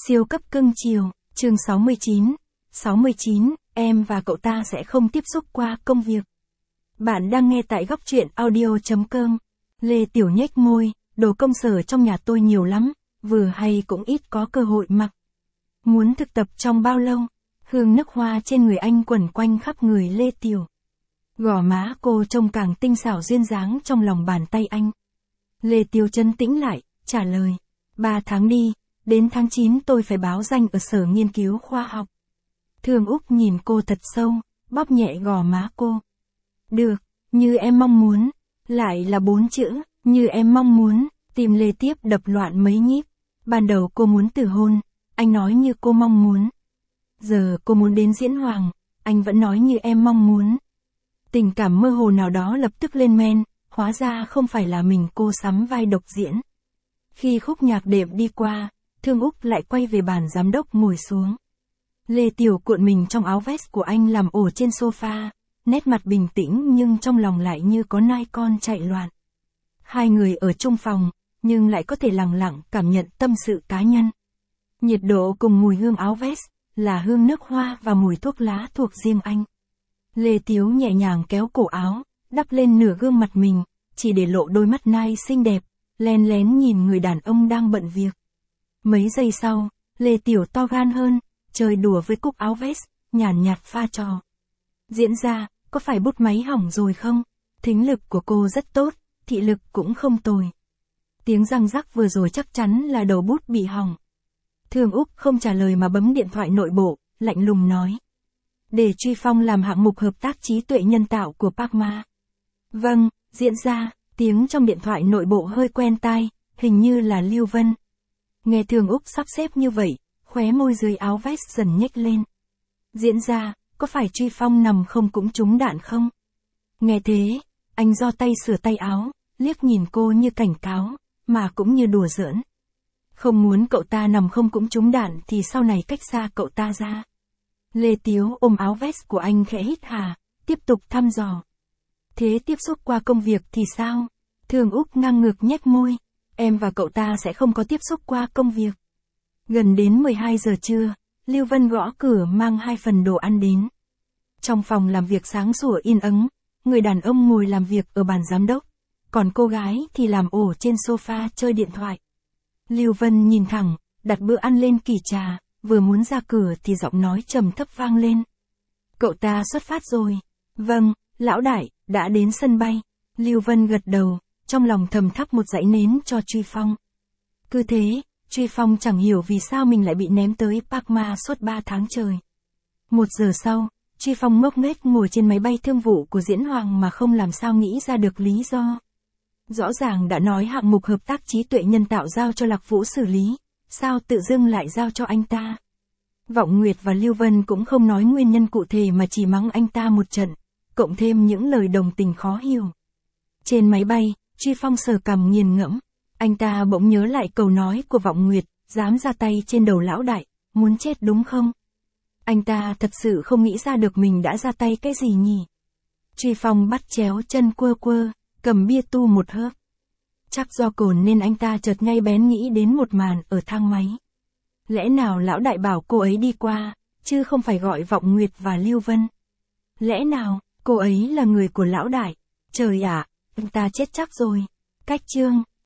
Siêu cấp cưng chiều, chương 69. 69, em và cậu ta sẽ không tiếp xúc qua công việc. Bạn đang nghe tại góc truyện audio.com. Lê Tiểu nhếch môi, đồ công sở trong nhà tôi nhiều lắm, vừa hay cũng ít có cơ hội mặc. Muốn thực tập trong bao lâu? Hương nước hoa trên người anh quẩn quanh khắp người Lê Tiểu. Gò má cô trông càng tinh xảo duyên dáng trong lòng bàn tay anh. Lê Tiểu trấn tĩnh lại, trả lời. 3 tháng đi, đến tháng 9 tôi phải báo danh ở sở nghiên cứu khoa học. Thường Úc nhìn cô thật sâu, bóp nhẹ gò má cô. Được, như em mong muốn. Lại là 4 chữ, như em mong muốn. Tim Lê tiếp đập loạn mấy nhịp. Ban đầu cô muốn từ hôn, anh nói như cô mong muốn. Giờ cô muốn đến diễn hoàng, anh vẫn nói như em mong muốn. Tình cảm mơ hồ nào đó lập tức lên men, hóa ra không phải là mình cô sắm vai độc diễn. Khi khúc nhạc đệm đi qua, Thương Úc lại quay về bàn giám đốc ngồi xuống. Lê Tiểu cuộn mình trong áo vest của anh làm ổ trên sofa, nét mặt bình tĩnh nhưng trong lòng lại như có nai con chạy loạn. Hai người ở chung phòng, nhưng lại có thể lặng lặng cảm nhận tâm sự cá nhân. Nhiệt độ cùng mùi hương áo vest, là hương nước hoa và mùi thuốc lá thuộc riêng anh. Lê Tiếu nhẹ nhàng kéo cổ áo, đắp lên nửa gương mặt mình, chỉ để lộ đôi mắt nai xinh đẹp, len lén nhìn người đàn ông đang bận việc. Mấy giây sau, Lê Tiểu to gan hơn, chơi đùa với cúc áo vest, nhàn nhạt pha trò. Diễn ra, có phải bút máy hỏng rồi không? Thính lực của cô rất tốt, thị lực cũng không tồi. Tiếng răng rắc vừa rồi chắc chắn là đầu bút bị hỏng. Thường Úc không trả lời mà bấm điện thoại nội bộ, lạnh lùng nói. Để Truy Phong làm hạng mục hợp tác trí tuệ nhân tạo của Parkma. Vâng, diễn ra, tiếng trong điện thoại nội bộ hơi quen tai, hình như là Lưu Vân. Nghe Thường Úc sắp xếp như vậy, khóe môi dưới áo vest dần nhếch lên. Diễn ra, có phải Truy Phong nằm không cũng trúng đạn không? Nghe thế, anh giơ tay sửa tay áo, liếc nhìn cô như cảnh cáo, mà cũng như đùa giỡn. Không muốn cậu ta nằm không cũng trúng đạn thì sau này cách xa cậu ta ra. Lê Tiếu ôm áo vest của anh khẽ hít hà, tiếp tục thăm dò. Thế tiếp xúc qua công việc thì sao? Thường Úc ngang ngược nhếch môi. Em và cậu ta sẽ không có tiếp xúc qua công việc. Gần đến 12 giờ trưa, Lưu Vân gõ cửa mang 2 phần đồ ăn đến. Trong phòng làm việc sáng sủa yên ắng, người đàn ông ngồi làm việc ở bàn giám đốc, còn cô gái thì làm ổ trên sofa chơi điện thoại. Lưu Vân nhìn thẳng, đặt bữa ăn lên kỷ trà, vừa muốn ra cửa thì giọng nói trầm thấp vang lên. Cậu ta xuất phát rồi. Vâng, lão đại, đã đến sân bay. Lưu Vân gật đầu, trong lòng thầm thắp một dãy nến cho Truy Phong. Cứ thế, Truy Phong chẳng hiểu vì sao mình lại bị ném tới Parkma suốt 3 tháng trời. 1 giờ sau, Truy Phong ngốc nghếch ngồi trên máy bay thương vụ của Diễn Hoàng mà không làm sao nghĩ ra được lý do. Rõ ràng đã nói hạng mục hợp tác trí tuệ nhân tạo giao cho Lạc Vũ xử lý, sao tự dưng lại giao cho anh ta? Vọng Nguyệt và Lưu Vân cũng không nói nguyên nhân cụ thể mà chỉ mắng anh ta một trận, cộng thêm những lời đồng tình khó hiểu. Trên máy bay, Truy Phong sờ cằm nghiền ngẫm, anh ta bỗng nhớ lại câu nói của Vọng Nguyệt, dám ra tay trên đầu lão đại, muốn chết đúng không? Anh ta thật sự không nghĩ ra được mình đã ra tay cái gì nhỉ? Truy Phong bắt chéo chân quơ quơ, cầm bia tu một hớp. Chắc do cồn nên anh ta chợt ngay bén nghĩ đến một màn ở thang máy. Lẽ nào lão đại bảo cô ấy đi qua, chứ không phải gọi Vọng Nguyệt và Lưu Vân? Lẽ nào, cô ấy là người của lão đại? Trời ạ, anh ta chết chắc rồi. Cách chương.